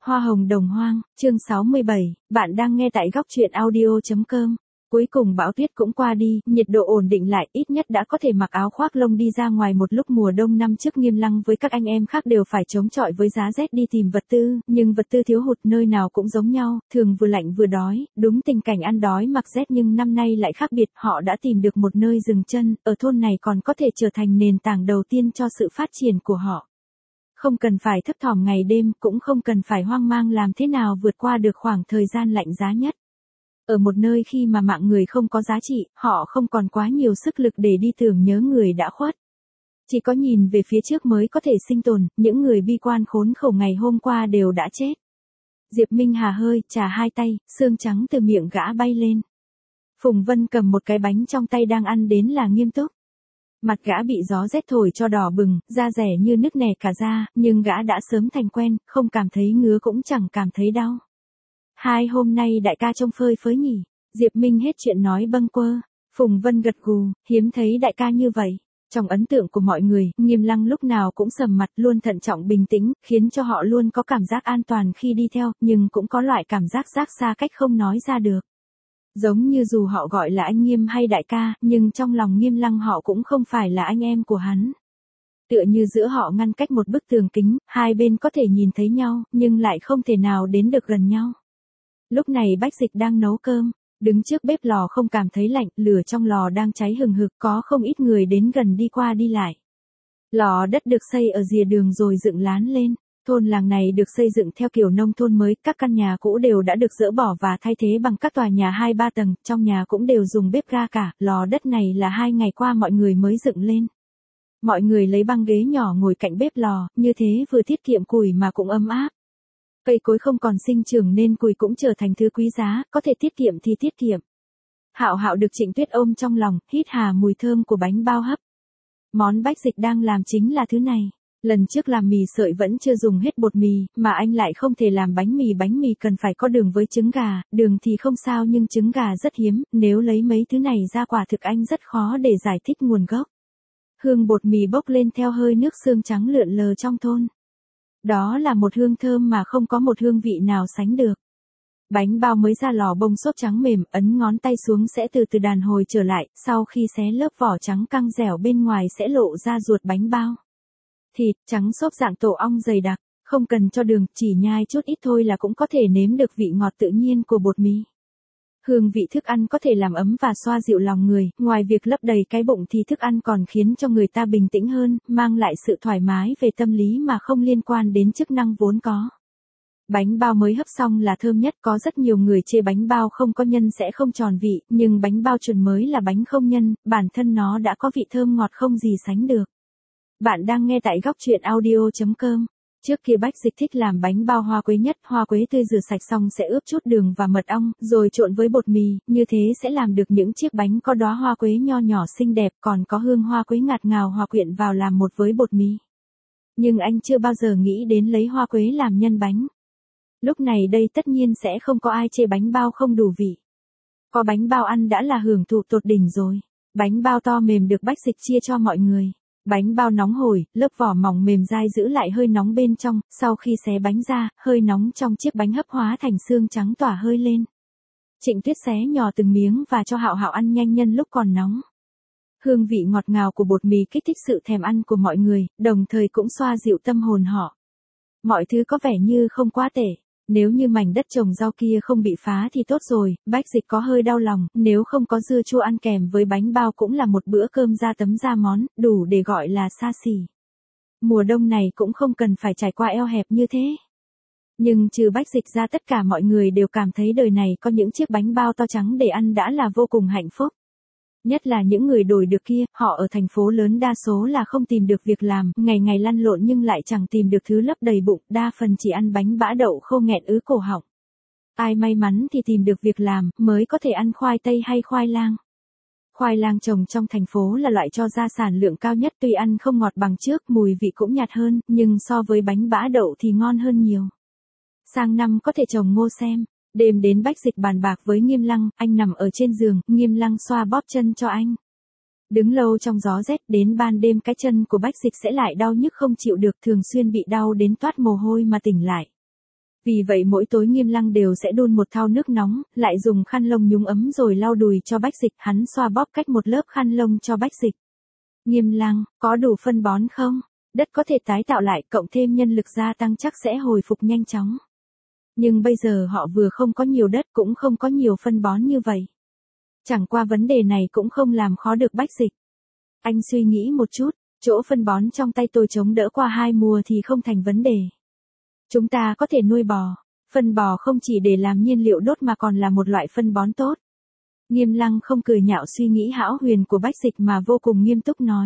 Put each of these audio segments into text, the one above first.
Hoa hồng đồng hoang, chương 67, bạn đang nghe tại góc truyện audio.com. Cuối cùng bão tuyết cũng qua đi, nhiệt độ ổn định lại, ít nhất đã có thể mặc áo khoác lông đi ra ngoài một lúc mùa đông năm trước Nghiêm Lăng với các anh em khác đều phải chống chọi với giá rét đi tìm vật tư, nhưng vật tư thiếu hụt nơi nào cũng giống nhau, thường vừa lạnh vừa đói, đúng tình cảnh ăn đói mặc rét nhưng năm nay lại khác biệt, họ đã tìm được một nơi dừng chân, ở thôn này còn có thể trở thành nền tảng đầu tiên cho sự phát triển của họ. Không cần phải thấp thỏm ngày đêm, cũng không cần phải hoang mang làm thế nào vượt qua được khoảng thời gian lạnh giá nhất. Ở một nơi khi mà mạng người không có giá trị, họ không còn quá nhiều sức lực để đi tưởng nhớ người đã khuất. Chỉ có nhìn về phía trước mới có thể sinh tồn, những người bi quan khốn khổ ngày hôm qua đều đã chết. Diệp Minh hà hơi, chà hai tay, xương trắng từ miệng gã bay lên. Phùng Vân cầm một cái bánh trong tay đang ăn đến là nghiêm túc. Mặt gã bị gió rét thổi cho đỏ bừng, da rẻ như nứt nẻ cả da, nhưng gã đã sớm thành quen, không cảm thấy ngứa cũng chẳng cảm thấy đau. Hai hôm nay đại ca trông phơi phới nhỉ, Diệp Minh hết chuyện nói bâng quơ. Phùng Vân gật gù, hiếm thấy đại ca như vậy. Trong ấn tượng của mọi người, Nghiêm Lăng lúc nào cũng sầm mặt, luôn thận trọng bình tĩnh, khiến cho họ luôn có cảm giác an toàn khi đi theo, nhưng cũng có loại cảm giác xa cách không nói ra được. Giống như dù họ gọi là anh Nghiêm hay đại ca, nhưng trong lòng Nghiêm Lăng họ cũng không phải là anh em của hắn. Tựa như giữa họ ngăn cách một bức tường kính, hai bên có thể nhìn thấy nhau, nhưng lại không thể nào đến được gần nhau. Lúc này Bách Dịch đang nấu cơm, đứng trước bếp lò không cảm thấy lạnh, lửa trong lò đang cháy hừng hực, có không ít người đến gần đi qua đi lại. Lò đất được xây ở rìa đường rồi dựng lán lên. Thôn làng này được xây dựng theo kiểu nông thôn mới, các căn nhà cũ đều đã được dỡ bỏ và thay thế bằng các tòa nhà 2-3 tầng, trong nhà cũng đều dùng bếp ga cả, lò đất này là 2 ngày qua mọi người mới dựng lên. Mọi người lấy băng ghế nhỏ ngồi cạnh bếp lò, như thế vừa tiết kiệm củi mà cũng ấm áp. Cây cối không còn sinh trưởng nên củi cũng trở thành thứ quý giá, có thể tiết kiệm thì tiết kiệm. Hạo Hạo được Trịnh Tuyết ôm trong lòng, hít hà mùi thơm của bánh bao hấp. Món Bách Dịch đang làm chính là thứ này. Lần trước làm mì sợi vẫn chưa dùng hết bột mì, mà anh lại không thể làm bánh mì cần phải có đường với trứng gà, đường thì không sao nhưng trứng gà rất hiếm, nếu lấy mấy thứ này ra quả thực anh rất khó để giải thích nguồn gốc. Hương bột mì bốc lên theo hơi nước xương trắng lượn lờ trong thôn. Đó là một hương thơm mà không có một hương vị nào sánh được. Bánh bao mới ra lò bông xốp trắng mềm, ấn ngón tay xuống sẽ từ từ đàn hồi trở lại, sau khi xé lớp vỏ trắng căng dẻo bên ngoài sẽ lộ ra ruột bánh bao. Thịt trắng xốp dạng tổ ong dày đặc, không cần cho đường, chỉ nhai chút ít thôi là cũng có thể nếm được vị ngọt tự nhiên của bột mì. Hương vị thức ăn có thể làm ấm và xoa dịu lòng người, ngoài việc lấp đầy cái bụng thì thức ăn còn khiến cho người ta bình tĩnh hơn, mang lại sự thoải mái về tâm lý mà không liên quan đến chức năng vốn có. Bánh bao mới hấp xong là thơm nhất, có rất nhiều người chê bánh bao không có nhân sẽ không tròn vị, nhưng bánh bao chuẩn mới là bánh không nhân, bản thân nó đã có vị thơm ngọt không gì sánh được. Bạn đang nghe tại góc truyện audio.com. Trước kia Bách Dịch thích làm bánh bao hoa quế nhất, hoa quế tươi rửa sạch xong sẽ ướp chút đường và mật ong, rồi trộn với bột mì, như thế sẽ làm được những chiếc bánh có đóa hoa quế nho nhỏ xinh đẹp, còn có hương hoa quế ngạt ngào hòa quyện vào làm một với bột mì. Nhưng anh chưa bao giờ nghĩ đến lấy hoa quế làm nhân bánh. Lúc này đây tất nhiên sẽ không có ai chê bánh bao không đủ vị. Có bánh bao ăn đã là hưởng thụ tột đỉnh rồi. Bánh bao to mềm được Bách Dịch chia cho mọi người. Bánh bao nóng hổi, lớp vỏ mỏng mềm dai giữ lại hơi nóng bên trong, sau khi xé bánh ra, hơi nóng trong chiếc bánh hấp hóa thành xương trắng tỏa hơi lên. Trịnh Tuyết xé nhỏ từng miếng và cho Hạo Hạo ăn nhanh nhân lúc còn nóng. Hương vị ngọt ngào của bột mì kích thích sự thèm ăn của mọi người, đồng thời cũng xoa dịu tâm hồn họ. Mọi thứ có vẻ như không quá tệ. Nếu như mảnh đất trồng rau kia không bị phá thì tốt rồi, Bách Dịch có hơi đau lòng, nếu không có dưa chua ăn kèm với bánh bao cũng là một bữa cơm ra tấm ra món, đủ để gọi là xa xỉ. Mùa đông này cũng không cần phải trải qua eo hẹp như thế. Nhưng trừ Bách Dịch ra tất cả mọi người đều cảm thấy đời này có những chiếc bánh bao to trắng để ăn đã là vô cùng hạnh phúc. Nhất là những người đổi được kia, họ ở thành phố lớn đa số là không tìm được việc làm, ngày ngày lăn lộn nhưng lại chẳng tìm được thứ lấp đầy bụng, đa phần chỉ ăn bánh bã đậu khô nghẹn ứ cổ họng. Ai may mắn thì tìm được việc làm, mới có thể ăn khoai tây hay khoai lang. Khoai lang trồng trong thành phố là loại cho ra sản lượng cao nhất, tuy ăn không ngọt bằng trước, mùi vị cũng nhạt hơn, nhưng so với bánh bã đậu thì ngon hơn nhiều. Sang năm có thể trồng ngô xem. Đêm đến Bách Dịch bàn bạc với Nghiêm Lăng, anh nằm ở trên giường, Nghiêm Lăng xoa bóp chân cho anh. Đứng lâu trong gió rét, đến ban đêm cái chân của Bách Dịch sẽ lại đau nhức không chịu được, thường xuyên bị đau đến toát mồ hôi mà tỉnh lại. Vì vậy mỗi tối Nghiêm Lăng đều sẽ đun một thau nước nóng, lại dùng khăn lông nhúng ấm rồi lau đùi cho Bách Dịch, hắn xoa bóp cách một lớp khăn lông cho Bách Dịch. Nghiêm Lăng, có đủ phân bón không? Đất có thể tái tạo lại, cộng thêm nhân lực gia tăng chắc sẽ hồi phục nhanh chóng. Nhưng bây giờ họ vừa không có nhiều đất cũng không có nhiều phân bón như vậy. Chẳng qua vấn đề này cũng không làm khó được Bách Dịch. Anh suy nghĩ một chút, chỗ phân bón trong tay tôi chống đỡ qua 2 mùa thì không thành vấn đề. Chúng ta có thể nuôi bò. Phân bò không chỉ để làm nhiên liệu đốt mà còn là một loại phân bón tốt. Nghiêm Lăng không cười nhạo suy nghĩ hão huyền của Bách Dịch mà vô cùng nghiêm túc nói.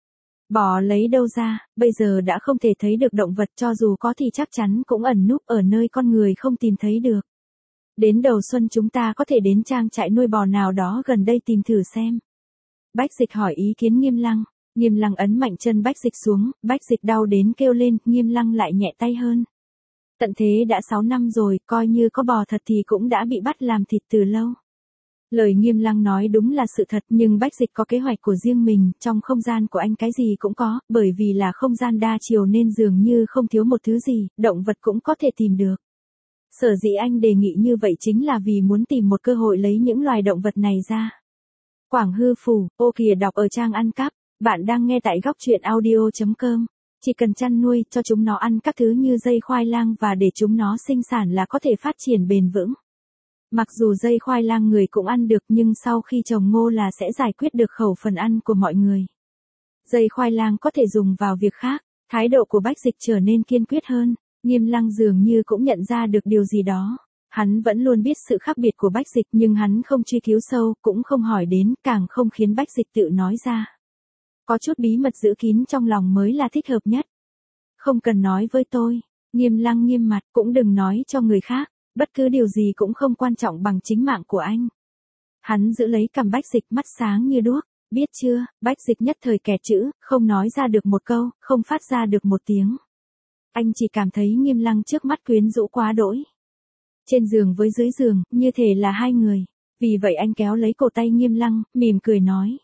Bò lấy đâu ra, bây giờ đã không thể thấy được động vật, cho dù có thì chắc chắn cũng ẩn núp ở nơi con người không tìm thấy được. Đến đầu xuân chúng ta có thể đến trang trại nuôi bò nào đó gần đây tìm thử xem. Bách Dịch hỏi ý kiến Nghiêm Lăng. Nghiêm Lăng ấn mạnh chân Bách Dịch xuống, Bách Dịch đau đến kêu lên, Nghiêm Lăng lại nhẹ tay hơn. Tận thế đã 6 năm rồi, coi như có bò thật thì cũng đã bị bắt làm thịt từ lâu. Lời Nghiêm Lăng nói đúng là sự thật, nhưng Bách Dịch có kế hoạch của riêng mình, trong không gian của anh cái gì cũng có, bởi vì là không gian đa chiều nên dường như không thiếu một thứ gì, động vật cũng có thể tìm được. Sở dĩ anh đề nghị như vậy chính là vì muốn tìm một cơ hội lấy những loài động vật này ra. Quảng Hư Phủ, ô kìa đọc ở trang ăn cắp, bạn đang nghe tại góc truyện audio.com. Chỉ cần chăn nuôi cho chúng nó ăn các thứ như dây khoai lang và để chúng nó sinh sản là có thể phát triển bền vững. Mặc dù dây khoai lang người cũng ăn được nhưng sau khi trồng ngô là sẽ giải quyết được khẩu phần ăn của mọi người. Dây khoai lang có thể dùng vào việc khác, thái độ của Bách Dịch trở nên kiên quyết hơn, Nghiêm Lăng dường như cũng nhận ra được điều gì đó. Hắn vẫn luôn biết sự khác biệt của Bách Dịch nhưng hắn không truy cứu sâu, cũng không hỏi đến, càng không khiến Bách Dịch tự nói ra. Có chút bí mật giữ kín trong lòng mới là thích hợp nhất. Không cần nói với tôi, Nghiêm Lăng nghiêm mặt, cũng đừng nói cho người khác, bất cứ điều gì cũng không quan trọng bằng chính mạng của anh. Hắn giữ lấy cằm Bách Dịch, mắt sáng như đuốc, biết chưa? Bách Dịch nhất thời kẹt chữ, không nói ra được một câu, không phát ra được một tiếng. Anh chỉ cảm thấy Nghiêm Lăng trước mắt quyến rũ quá đỗi. Trên giường với dưới giường, như thể là hai người. Vì vậy anh kéo lấy cổ tay Nghiêm Lăng, mỉm cười nói.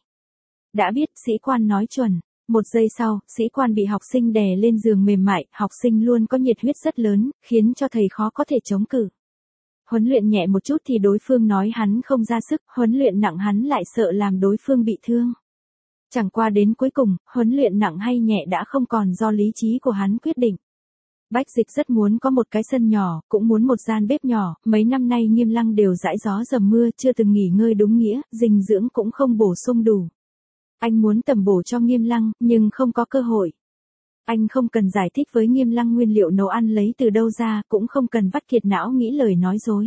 Đã biết, sĩ quan nói chuẩn. Một giây sau, sĩ quan bị học sinh đè lên giường mềm mại, học sinh luôn có nhiệt huyết rất lớn, khiến cho thầy khó có thể chống cự. Huấn luyện nhẹ một chút thì đối phương nói hắn không ra sức, huấn luyện nặng hắn lại sợ làm đối phương bị thương. Chẳng qua đến cuối cùng, huấn luyện nặng hay nhẹ đã không còn do lý trí của hắn quyết định. Bách Dịch rất muốn có một cái sân nhỏ, cũng muốn một gian bếp nhỏ, mấy năm nay Nghiêm Lăng đều dãi gió dầm mưa, chưa từng nghỉ ngơi đúng nghĩa, dinh dưỡng cũng không bổ sung đủ. Anh muốn tầm bổ cho Nghiêm Lăng, nhưng không có cơ hội. Anh không cần giải thích với Nghiêm Lăng nguyên liệu nấu ăn lấy từ đâu ra, cũng không cần vắt kiệt não nghĩ lời nói dối.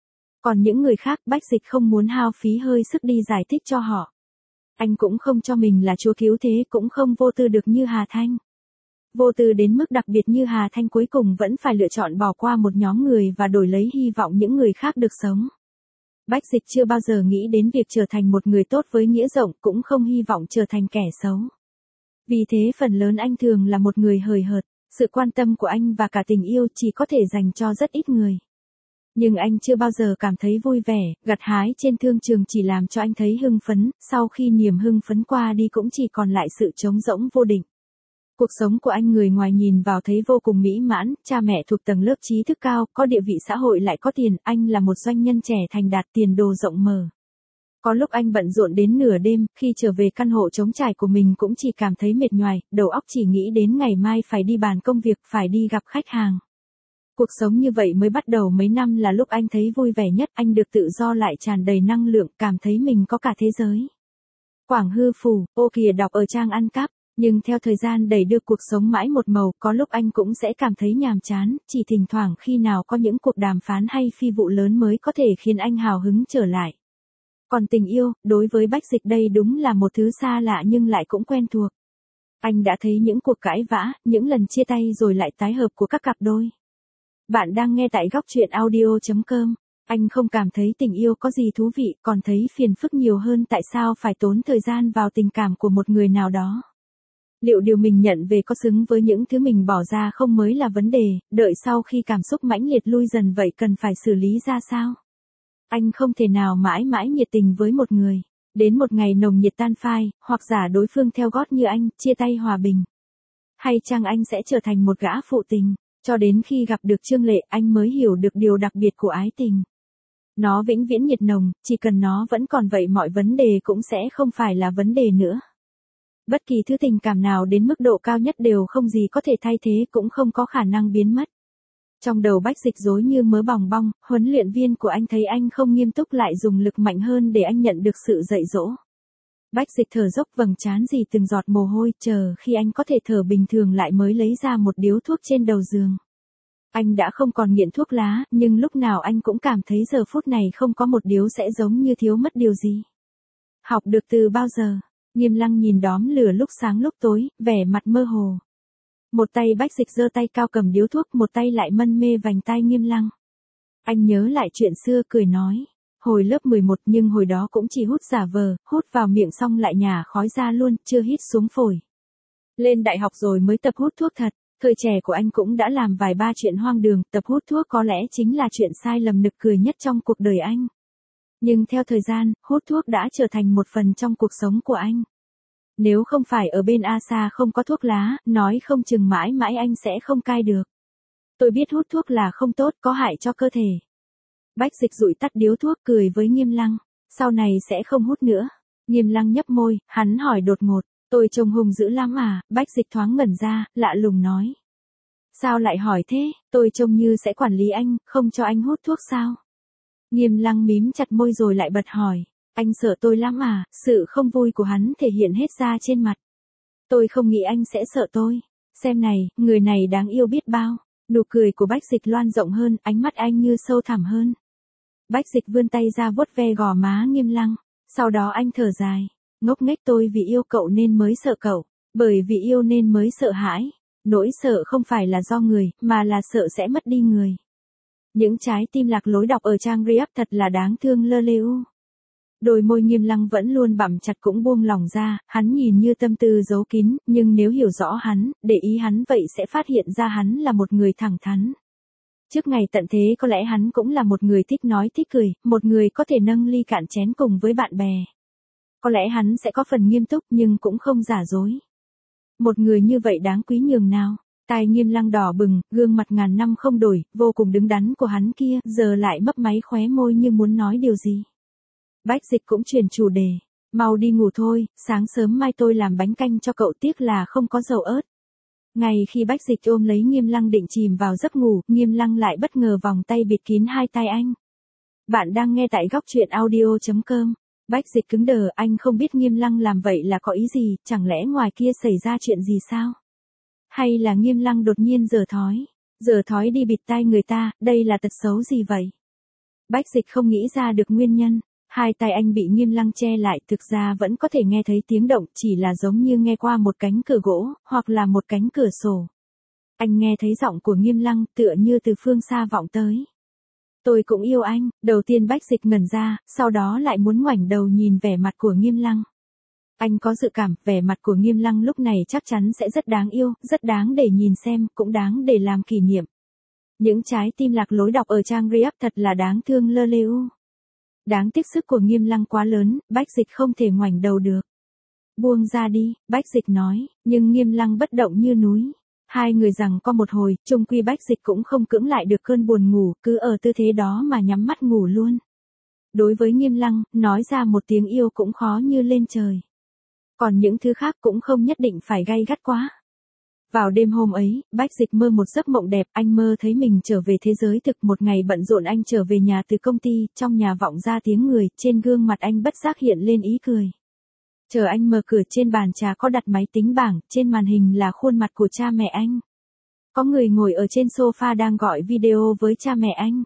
Còn những người khác, Bách Dịch không muốn hao phí hơi sức đi giải thích cho họ. Anh cũng không cho mình là chúa cứu thế, cũng không vô tư được như Hà Thanh. Vô tư đến mức đặc biệt như Hà Thanh cuối cùng vẫn phải lựa chọn bỏ qua một nhóm người và đổi lấy hy vọng những người khác được sống. Bách Dịch chưa bao giờ nghĩ đến việc trở thành một người tốt với nghĩa rộng, cũng không hy vọng trở thành kẻ xấu. Vì thế phần lớn anh thường là một người hời hợt, sự quan tâm của anh và cả tình yêu chỉ có thể dành cho rất ít người. Nhưng anh chưa bao giờ cảm thấy vui vẻ, gặt hái trên thương trường chỉ làm cho anh thấy hưng phấn, sau khi niềm hưng phấn qua đi cũng chỉ còn lại sự trống rỗng vô định. Cuộc sống của anh người ngoài nhìn vào thấy vô cùng mỹ mãn, cha mẹ thuộc tầng lớp trí thức cao, có địa vị xã hội lại có tiền, anh là một doanh nhân trẻ thành đạt, tiền đồ rộng mở. Có lúc anh bận rộn đến nửa đêm, khi trở về căn hộ trống trải của mình cũng chỉ cảm thấy mệt nhoài, đầu óc chỉ nghĩ đến ngày mai phải đi bàn công việc, phải đi gặp khách hàng. Cuộc sống như vậy mới bắt đầu mấy năm là lúc anh thấy vui vẻ nhất, anh được tự do lại tràn đầy năng lượng, cảm thấy mình có cả thế giới. Quảng Hư Phủ, ô kìa đọc ở trang ăn cắp. Nhưng theo thời gian đẩy đưa cuộc sống mãi một màu, có lúc anh cũng sẽ cảm thấy nhàm chán, chỉ thỉnh thoảng khi nào có những cuộc đàm phán hay phi vụ lớn mới có thể khiến anh hào hứng trở lại. Còn tình yêu, đối với Bách Dịch đây đúng là một thứ xa lạ nhưng lại cũng quen thuộc. Anh đã thấy những cuộc cãi vã, những lần chia tay rồi lại tái hợp của các cặp đôi. Bạn đang nghe tại góc truyện audio.com. Anh không cảm thấy tình yêu có gì thú vị, còn thấy phiền phức nhiều hơn tại sao phải tốn thời gian vào tình cảm của một người nào đó. Liệu điều mình nhận về có xứng với những thứ mình bỏ ra không mới là vấn đề, đợi sau khi cảm xúc mãnh liệt lui dần vậy cần phải xử lý ra sao? Anh không thể nào mãi mãi nhiệt tình với một người. Đến một ngày nồng nhiệt tan phai, hoặc giả đối phương theo gót như anh, chia tay hòa bình. Hay chăng anh sẽ trở thành một gã phụ tình, Cho đến khi gặp được Trương Lệ, anh mới hiểu được điều đặc biệt của ái tình. Nó vĩnh viễn nhiệt nồng, chỉ cần nó vẫn còn vậy mọi vấn đề cũng sẽ không phải là vấn đề nữa. Bất kỳ thứ tình cảm nào đến mức độ cao nhất đều không gì có thể thay thế, cũng không có khả năng biến mất. Trong đầu Bách Dịch rối như mớ bòng bong, huấn luyện viên của anh thấy anh không nghiêm túc lại dùng lực mạnh hơn để anh nhận được sự dạy dỗ. Bách Dịch thở dốc vầng trán dì từng giọt mồ hôi, chờ khi anh có thể thở bình thường lại mới lấy ra một điếu thuốc trên đầu giường. Anh đã không còn nghiện thuốc lá, nhưng lúc nào anh cũng cảm thấy giờ phút này không có một điếu sẽ giống như thiếu mất điều gì. Học được từ bao giờ? Nghiêm Lăng nhìn đóm lửa lúc sáng lúc tối, vẻ mặt mơ hồ. Một tay Bách Dịch giơ tay cao cầm điếu thuốc, một tay lại mân mê vành tai Nghiêm Lăng. Anh nhớ lại chuyện xưa cười nói. Hồi lớp 11 nhưng hồi đó cũng chỉ hút giả vờ, hút vào miệng xong lại nhả khói ra luôn, chưa hít xuống phổi. Lên đại học rồi mới tập hút thuốc thật. Thời trẻ của anh cũng đã làm vài ba chuyện hoang đường, tập hút thuốc có lẽ chính là chuyện sai lầm nực cười nhất trong cuộc đời anh. Nhưng theo thời gian, hút thuốc đã trở thành một phần trong cuộc sống của anh. Nếu không phải ở bên Asa không có thuốc lá, nói không chừng mãi mãi anh sẽ không cai được. Tôi biết hút thuốc là không tốt, có hại cho cơ thể. Bách Dịch dụi tắt điếu thuốc cười với Nghiêm Lăng. Sau này sẽ không hút nữa. Nghiêm Lăng nhấp môi, hắn hỏi đột ngột. Tôi trông hung dữ lắm à? Bách Dịch thoáng ngẩn ra, lạ lùng nói. Sao lại hỏi thế? Tôi trông như sẽ quản lý anh, không cho anh hút thuốc sao? Nghiêm Lăng mím chặt môi rồi lại bật hỏi. Anh sợ tôi lắm à? Sự không vui của hắn thể hiện hết ra trên mặt. Tôi không nghĩ anh sẽ sợ tôi. Xem này, người này đáng yêu biết bao. Nụ cười của Bách Dịch loan rộng hơn, ánh mắt anh như sâu thẳm hơn. Bách Dịch vươn tay ra vuốt ve gò má Nghiêm Lăng. Sau đó anh thở dài. Ngốc nghếch, tôi vì yêu cậu nên mới sợ cậu. Bởi vì yêu nên mới sợ hãi. Nỗi sợ không phải là do người, mà là sợ sẽ mất đi người. Những trái tim lạc lối đọc ở trang React thật là đáng thương lơ lêu. Đôi môi Nghiêm Lăng vẫn luôn bặm chặt cũng buông lỏng ra, hắn nhìn như tâm tư giấu kín, nhưng nếu hiểu rõ hắn, để ý hắn vậy sẽ phát hiện ra hắn là một người thẳng thắn. Trước ngày tận thế có lẽ hắn cũng là một người thích nói thích cười, một người có thể nâng ly cạn chén cùng với bạn bè. Có lẽ hắn sẽ có phần nghiêm túc nhưng cũng không giả dối. Một người như vậy đáng quý nhường nào. Tai Nghiêm Lăng đỏ bừng, gương mặt ngàn năm không đổi, vô cùng đứng đắn của hắn kia, giờ lại mấp máy khóe môi như muốn nói điều gì. Bách Dịch cũng chuyển chủ đề. Mau đi ngủ thôi, sáng sớm mai tôi làm bánh canh cho cậu, tiếc là không có dầu ớt. Ngay khi Bách Dịch ôm lấy Nghiêm Lăng định chìm vào giấc ngủ, Nghiêm Lăng lại bất ngờ vòng tay bịt kín hai tay anh. Bạn đang nghe tại góc truyện audio.com. Bách Dịch cứng đờ, anh không biết Nghiêm Lăng làm vậy là có ý gì, chẳng lẽ ngoài kia xảy ra chuyện gì sao? Hay là Nghiêm Lăng đột nhiên giờ thói đi bịt tai người ta, đây là tật xấu gì vậy? Bách Dịch không nghĩ ra được nguyên nhân. Hai tay anh bị Nghiêm Lăng che lại, thực ra vẫn có thể nghe thấy tiếng động, chỉ là giống như nghe qua một cánh cửa gỗ, hoặc là một cánh cửa sổ. Anh nghe thấy giọng của Nghiêm Lăng tựa như từ phương xa vọng tới. Tôi cũng yêu anh. Đầu tiên Bách Dịch ngẩn ra, sau đó lại muốn ngoảnh đầu nhìn vẻ mặt của Nghiêm Lăng. Anh có dự cảm, vẻ mặt của Nghiêm Lăng lúc này chắc chắn sẽ rất đáng yêu, rất đáng để nhìn xem, cũng đáng để làm kỷ niệm. Những trái tim lạc lối đọc ở trang React thật là đáng thương lơ lêu. Đáng tiếc sức của Nghiêm Lăng quá lớn, Bách Dịch không thể ngoảnh đầu được. Buông ra đi, Bách Dịch nói, nhưng Nghiêm Lăng bất động như núi. Hai người giằng co một hồi, chung quy Bách Dịch cũng không cưỡng lại được cơn buồn ngủ, cứ ở tư thế đó mà nhắm mắt ngủ luôn. Đối với Nghiêm Lăng, nói ra một tiếng yêu cũng khó như lên trời. Còn những thứ khác cũng không nhất định phải gay gắt quá. Vào đêm hôm ấy, Bách Dịch mơ một giấc mộng đẹp, anh mơ thấy mình trở về thế giới thực. Một ngày bận rộn anh trở về nhà từ công ty, trong nhà vọng ra tiếng người, trên gương mặt anh bất giác hiện lên ý cười. Chờ anh mở cửa, trên bàn trà có đặt máy tính bảng, trên màn hình là khuôn mặt của cha mẹ anh. Có người ngồi ở trên sofa đang gọi video với cha mẹ anh.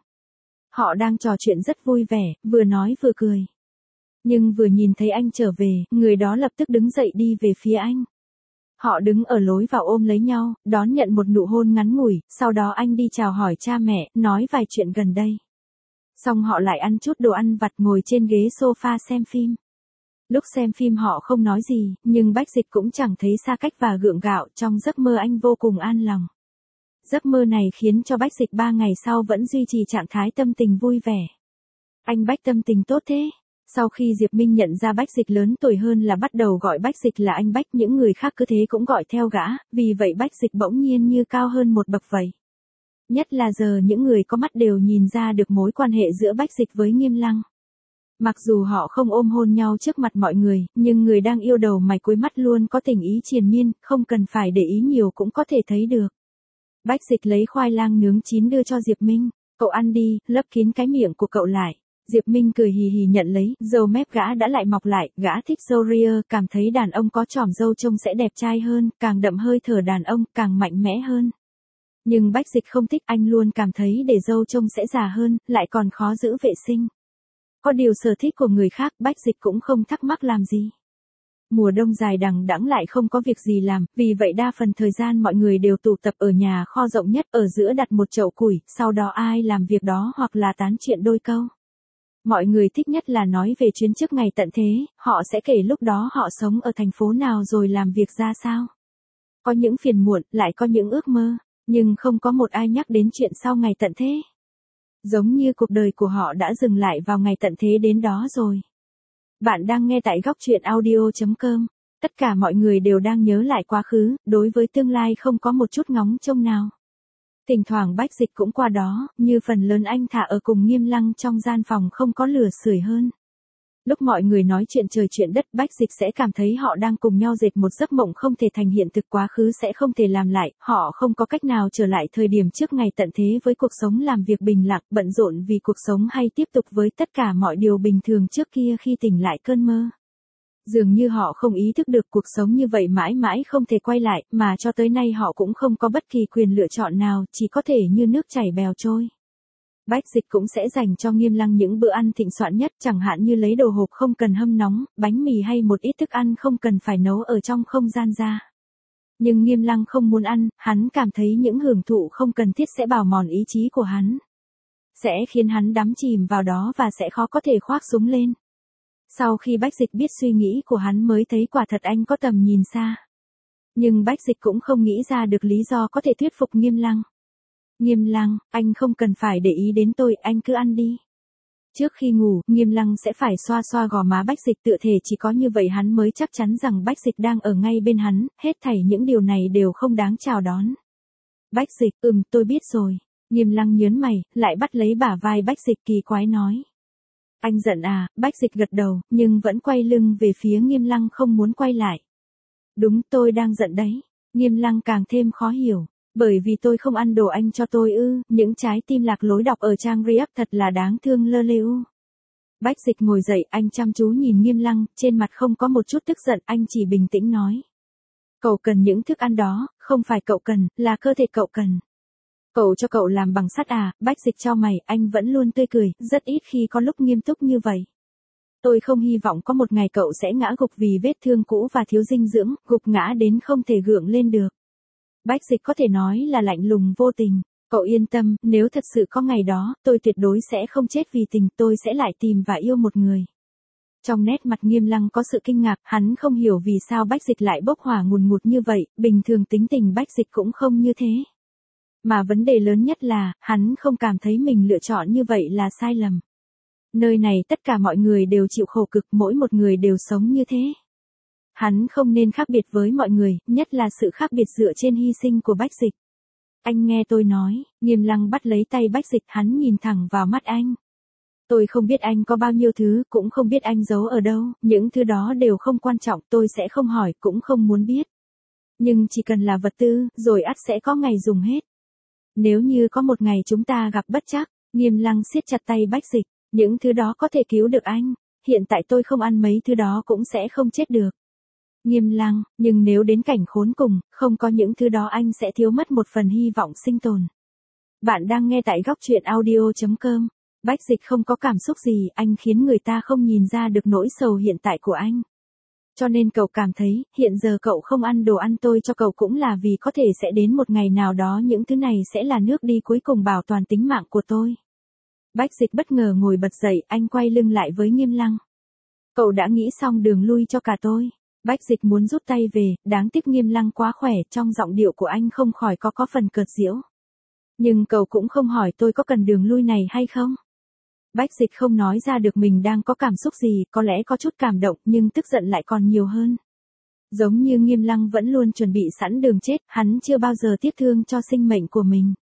Họ đang trò chuyện rất vui vẻ, vừa nói vừa cười. Nhưng vừa nhìn thấy anh trở về, người đó lập tức đứng dậy đi về phía anh. Họ đứng ở lối vào ôm lấy nhau, đón nhận một nụ hôn ngắn ngủi, sau đó anh đi chào hỏi cha mẹ, nói vài chuyện gần đây. Xong họ lại ăn chút đồ ăn vặt, ngồi trên ghế sofa xem phim. Lúc xem phim họ không nói gì, nhưng Bách Dịch cũng chẳng thấy xa cách và gượng gạo, trong giấc mơ anh vô cùng an lòng. Giấc mơ này khiến cho Bách Dịch 3 ngày sau vẫn duy trì trạng thái tâm tình vui vẻ. Anh Bách tâm tình tốt thế. Sau khi Diệp Minh nhận ra Bách Dịch lớn tuổi hơn là bắt đầu gọi Bách Dịch là anh Bách, những người khác cứ thế cũng gọi theo gã, vì vậy Bách Dịch bỗng nhiên như cao hơn một bậc vậy. Nhất là giờ những người có mắt đều nhìn ra được mối quan hệ giữa Bách Dịch với Nghiêm Lăng. Mặc dù họ không ôm hôn nhau trước mặt mọi người, nhưng người đang yêu đầu mày cuối mắt luôn có tình ý triền miên, không cần phải để ý nhiều cũng có thể thấy được. Bách Dịch lấy khoai lang nướng chín đưa cho Diệp Minh, cậu ăn đi, lấp kín cái miệng của cậu lại. Diệp Minh cười hì hì nhận lấy, râu mép gã đã lại mọc lại, gã thích râu ria, cảm thấy đàn ông có chòm râu trông sẽ đẹp trai hơn, càng đậm hơi thở đàn ông, càng mạnh mẽ hơn. Nhưng Bách Dịch không thích, anh luôn cảm thấy để râu trông sẽ già hơn, lại còn khó giữ vệ sinh. Có điều sở thích của người khác, Bách Dịch cũng không thắc mắc làm gì. Mùa đông dài đằng đẵng lại không có việc gì làm, vì vậy đa phần thời gian mọi người đều tụ tập ở nhà kho rộng nhất, ở giữa đặt một chậu củi, sau đó ai làm việc đó hoặc là tán chuyện đôi câu. Mọi người thích nhất là nói về chuyến trước ngày tận thế, họ sẽ kể lúc đó họ sống ở thành phố nào rồi làm việc ra sao. Có những phiền muộn, lại có những ước mơ, nhưng không có một ai nhắc đến chuyện sau ngày tận thế. Giống như cuộc đời của họ đã dừng lại vào ngày tận thế đến đó rồi. Bạn đang nghe tại góc truyện audio.com. Tất cả mọi người đều đang nhớ lại quá khứ, đối với tương lai không có một chút ngóng trông nào. Thỉnh thoảng Bách Dịch cũng qua đó, như phần lớn anh thả ở cùng Nghiêm Lăng trong gian phòng không có lửa sưởi hơn. Lúc mọi người nói chuyện trời chuyện đất, Bách Dịch sẽ cảm thấy họ đang cùng nhau dệt một giấc mộng không thể thành hiện thực, quá khứ sẽ không thể làm lại, họ không có cách nào trở lại thời điểm trước ngày tận thế với cuộc sống làm việc bình lặng, bận rộn vì cuộc sống, hay tiếp tục với tất cả mọi điều bình thường trước kia khi tỉnh lại cơn mơ. Dường như họ không ý thức được cuộc sống như vậy mãi mãi không thể quay lại, mà cho tới nay họ cũng không có bất kỳ quyền lựa chọn nào, chỉ có thể như nước chảy bèo trôi. Bách Dịch cũng sẽ dành cho Nghiêm Lăng những bữa ăn thịnh soạn nhất, chẳng hạn như lấy đồ hộp không cần hâm nóng, bánh mì hay một ít thức ăn không cần phải nấu ở trong không gian ra. Nhưng Nghiêm Lăng không muốn ăn, hắn cảm thấy những hưởng thụ không cần thiết sẽ bào mòn ý chí của hắn. Sẽ khiến hắn đắm chìm vào đó và sẽ khó có thể khoác súng lên. Sau khi Bách Dịch biết suy nghĩ của hắn mới thấy quả thật anh có tầm nhìn xa. Nhưng Bách Dịch cũng không nghĩ ra được lý do có thể thuyết phục Nghiêm Lăng. Nghiêm Lăng, anh không cần phải để ý đến tôi, anh cứ ăn đi. Trước khi ngủ, Nghiêm Lăng sẽ phải xoa xoa gò má Bách Dịch, tựa thể chỉ có như vậy hắn mới chắc chắn rằng Bách Dịch đang ở ngay bên hắn, hết thảy những điều này đều không đáng chào đón. Bách Dịch, tôi biết rồi. Nghiêm Lăng nhớn mày, lại bắt lấy bả vai Bách Dịch kỳ quái nói. Anh giận à? Bách Dịch gật đầu, nhưng vẫn quay lưng về phía Nghiêm Lăng không muốn quay lại. Đúng, tôi đang giận đấy. Nghiêm Lăng càng thêm khó hiểu. Bởi vì tôi không ăn đồ anh cho tôi ư? Những trái tim lạc lối đọc ở trang React thật là đáng thương lơ lêu. Bách Dịch ngồi dậy, anh chăm chú nhìn Nghiêm Lăng, trên mặt không có một chút tức giận, anh chỉ bình tĩnh nói. Cậu cần những thức ăn đó, không phải cậu cần, là cơ thể cậu cần. Cậu cho cậu làm bằng sắt à? Bách Dịch chau mày, anh vẫn luôn tươi cười, rất ít khi có lúc nghiêm túc như vậy. Tôi không hy vọng có một ngày cậu sẽ ngã gục vì vết thương cũ và thiếu dinh dưỡng, gục ngã đến không thể gượng lên được. Bách Dịch có thể nói là lạnh lùng vô tình. Cậu yên tâm, nếu thật sự có ngày đó, tôi tuyệt đối sẽ không chết vì tình, tôi sẽ lại tìm và yêu một người. Trong nét mặt Nghiêm Lăng có sự kinh ngạc, hắn không hiểu vì sao Bách Dịch lại bốc hỏa ngùn ngụt như vậy, bình thường tính tình Bách Dịch cũng không như thế. Mà vấn đề lớn nhất là, hắn không cảm thấy mình lựa chọn như vậy là sai lầm. Nơi này tất cả mọi người đều chịu khổ cực, mỗi một người đều sống như thế. Hắn không nên khác biệt với mọi người, nhất là sự khác biệt dựa trên hy sinh của Bách Dịch. Anh nghe tôi nói. Nghiêm Lăng bắt lấy tay Bách Dịch, hắn nhìn thẳng vào mắt anh. Tôi không biết anh có bao nhiêu thứ, cũng không biết anh giấu ở đâu, những thứ đó đều không quan trọng, tôi sẽ không hỏi, cũng không muốn biết. Nhưng chỉ cần là vật tư, rồi ắt sẽ có ngày dùng hết. Nếu như có một ngày chúng ta gặp bất trắc, Nghiêm Lăng siết chặt tay Bách Dịch, những thứ đó có thể cứu được anh. Hiện tại tôi không ăn mấy thứ đó cũng sẽ không chết được. Nghiêm Lăng, nhưng nếu đến cảnh khốn cùng, không có những thứ đó anh sẽ thiếu mất một phần hy vọng sinh tồn. Bạn đang nghe tại góc truyện audio.com. Bách Dịch không có cảm xúc gì, anh khiến người ta không nhìn ra được nỗi sầu hiện tại của anh. Cho nên cậu cảm thấy, hiện giờ cậu không ăn đồ ăn tôi cho cậu cũng là vì có thể sẽ đến một ngày nào đó những thứ này sẽ là nước đi cuối cùng bảo toàn tính mạng của tôi. Bách Dịch bất ngờ ngồi bật dậy, anh quay lưng lại với Nghiêm Lăng. Cậu đã nghĩ xong đường lui cho cả tôi. Bách Dịch muốn rút tay về, đáng tiếc Nghiêm Lăng quá khỏe, trong giọng điệu của anh không khỏi có phần cợt giễu. Nhưng cậu cũng không hỏi tôi có cần đường lui này hay không. Bách Dịch không nói ra được mình đang có cảm xúc gì, có lẽ có chút cảm động nhưng tức giận lại còn nhiều hơn. Giống như Nghiêm Lăng vẫn luôn chuẩn bị sẵn đường chết, hắn chưa bao giờ tiếc thương cho sinh mệnh của mình.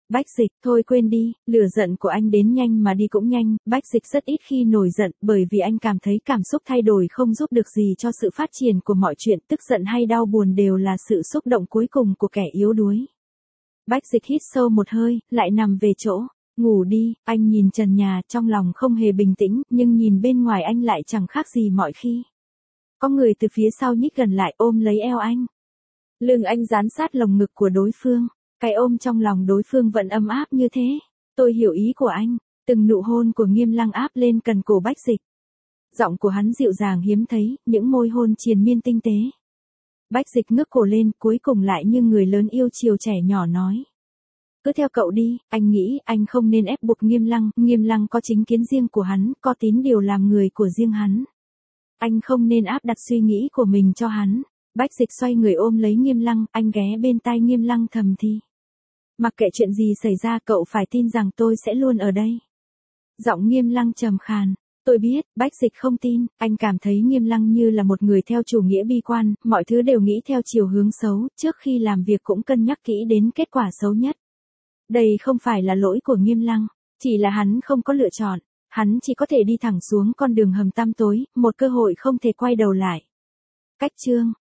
Bách Dịch, thôi quên đi, lửa giận của anh đến nhanh mà đi cũng nhanh, Bách Dịch rất ít khi nổi giận bởi vì anh cảm thấy cảm xúc thay đổi không giúp được gì cho sự phát triển của mọi chuyện, tức giận hay đau buồn đều là sự xúc động cuối cùng của kẻ yếu đuối. Bách Dịch hít sâu một hơi, lại nằm về chỗ. Ngủ đi, anh nhìn trần nhà, trong lòng không hề bình tĩnh, nhưng nhìn bên ngoài anh lại chẳng khác gì mọi khi. Có người từ phía sau nhích gần lại ôm lấy eo anh. Lưng anh dán sát lồng ngực của đối phương. Cái ôm trong lòng đối phương vẫn ấm áp như thế. Tôi hiểu ý của anh. Từng nụ hôn của Nghiêm Lăng áp lên cần cổ Bách Dịch. Giọng của hắn dịu dàng hiếm thấy, những môi hôn triền miên tinh tế. Bách Dịch ngước cổ lên, cuối cùng lại như người lớn yêu chiều trẻ nhỏ nói. Cứ theo cậu đi, anh nghĩ anh không nên ép buộc Nghiêm Lăng có chính kiến riêng của hắn, có tín điều làm người của riêng hắn. Anh không nên áp đặt suy nghĩ của mình cho hắn. Bách Dịch xoay người ôm lấy Nghiêm Lăng, anh ghé bên tai Nghiêm Lăng thầm thì. Mặc kệ chuyện gì xảy ra cậu phải tin rằng tôi sẽ luôn ở đây. Giọng Nghiêm Lăng trầm khàn. Tôi biết, Bách Dịch không tin, anh cảm thấy Nghiêm Lăng như là một người theo chủ nghĩa bi quan, mọi thứ đều nghĩ theo chiều hướng xấu, trước khi làm việc cũng cân nhắc kỹ đến kết quả xấu nhất. Đây không phải là lỗi của Nghiêm Lăng, chỉ là hắn không có lựa chọn, hắn chỉ có thể đi thẳng xuống con đường hầm tăm tối, một cơ hội không thể quay đầu lại. Cách chương